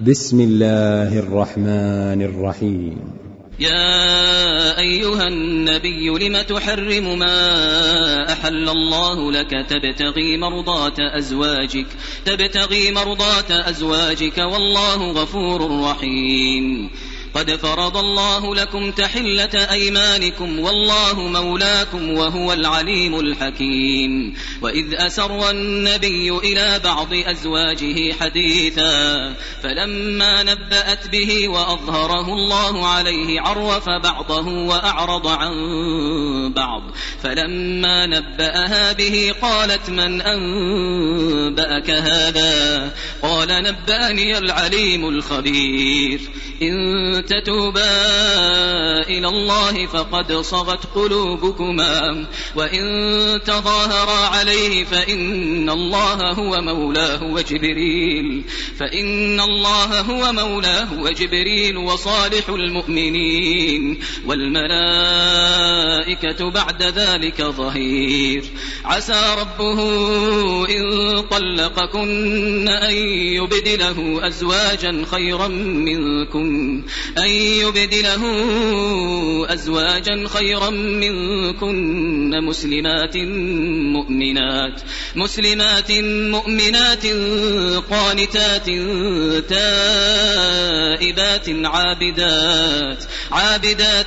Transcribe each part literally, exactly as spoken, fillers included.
بسم الله الرحمن الرحيم. يا أيها النبي لم تحرم ما أحل الله لك تبتغي مرضات أزواجك تبتغي مرضات أزواجك والله غفور رحيم. قد فرض الله لكم تحلة أيمانكم والله مولاكم وهو العليم الحكيم. وإذ أسر النبي إلى بعض أزواجه حديثا فلما نبأت به وأظهره الله عليه عرف بعضه وأعرض عن بعض فلما نبأها به قالت من أنبأك هذا؟ قال نبأني العليم الخبير. إن تتوبا إلى الله فقد صغت قلوبكما وإن تظاهرا عليه فإن الله هو مولاه وجبريل فإن الله هو مولاه وجبريل وصالح المؤمنين والملائكة بعد ذلك ظهير. عسى ربه إن طلقكن أن يبدله أزواجا خيرا منكن أن يبدله أزواجا خيرا منكن مسلمات مؤمنات مسلمات مؤمنات قانتات تائبات عابدات عابدات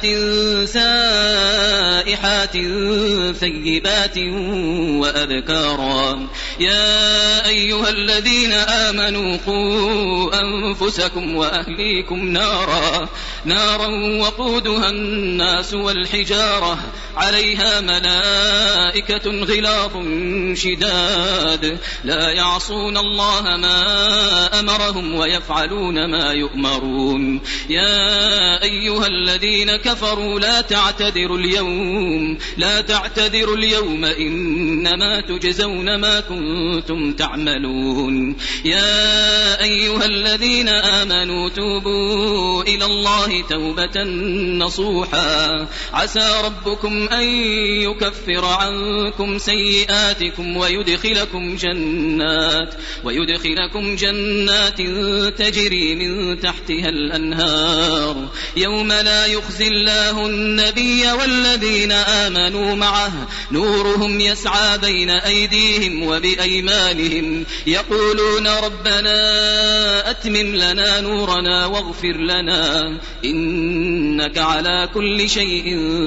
سائحات ثيبات وأبكارا. يا أيها الذين آمنوا قوا أنفسكم وأهليكم نارا نارا وقودها الناس والحجارة عليها ملائكة غلاظ شداد لا يعصون الله ما أمرهم ويفعلون ما يؤمرون. يا أيها الذين كفروا لا تعتذروا اليوم لا تعتذروا اليوم إنما تجزون ما كنتم تعملون. يا أيها الذين آمنوا توبوا إلى الله توبة نصوحا عسى ربكم أن يكفر عنكم سيئاتكم ويدخلكم جنات ويدخلكم جنات تجري من تحتها الأنهار يوم لا يخزي الله النبي والذين آمنوا معه نورهم يسعى بين أيديهم وبأيمانهم يقولون ربنا أتمم لنا نورنا واغفر لنا إنك على كل شيء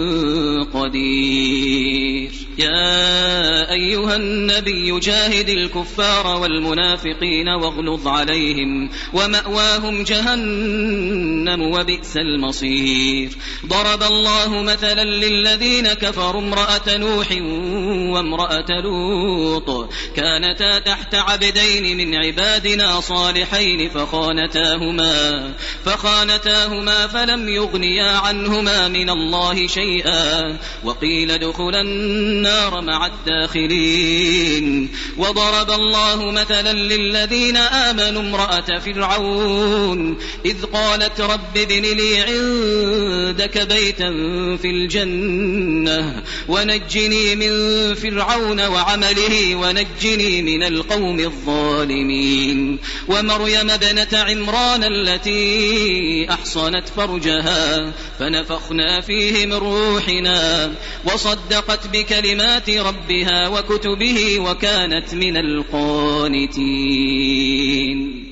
قدير. يا أيها النبي جاهد الكفار والمنافقين واغلظ عليهم ومأواهم جهنم وبئس المصير. ضرب الله مثلا للذين كفروا امرأة نوح وامرأة لوط كانتا تحت عبدين من عبادنا صالحين فخانتاهما فخانتاهما فلم يغنيا عنهما من الله شيئا وقيل ادخلا النار مع الداخلين. وضرب الله مثلا للذين آمنوا امرأة فرعون إذ قالت رب ابن لي عندك بيتا في الجنة ونجني من فرعون وعمله ونجني من القوم الظالمين. ومريم ابنة عمران التي أحصنت فرجها فنفخنا فيه من روحنا وصدقت بكلمات ربها وكتبه وكانت من القانتين.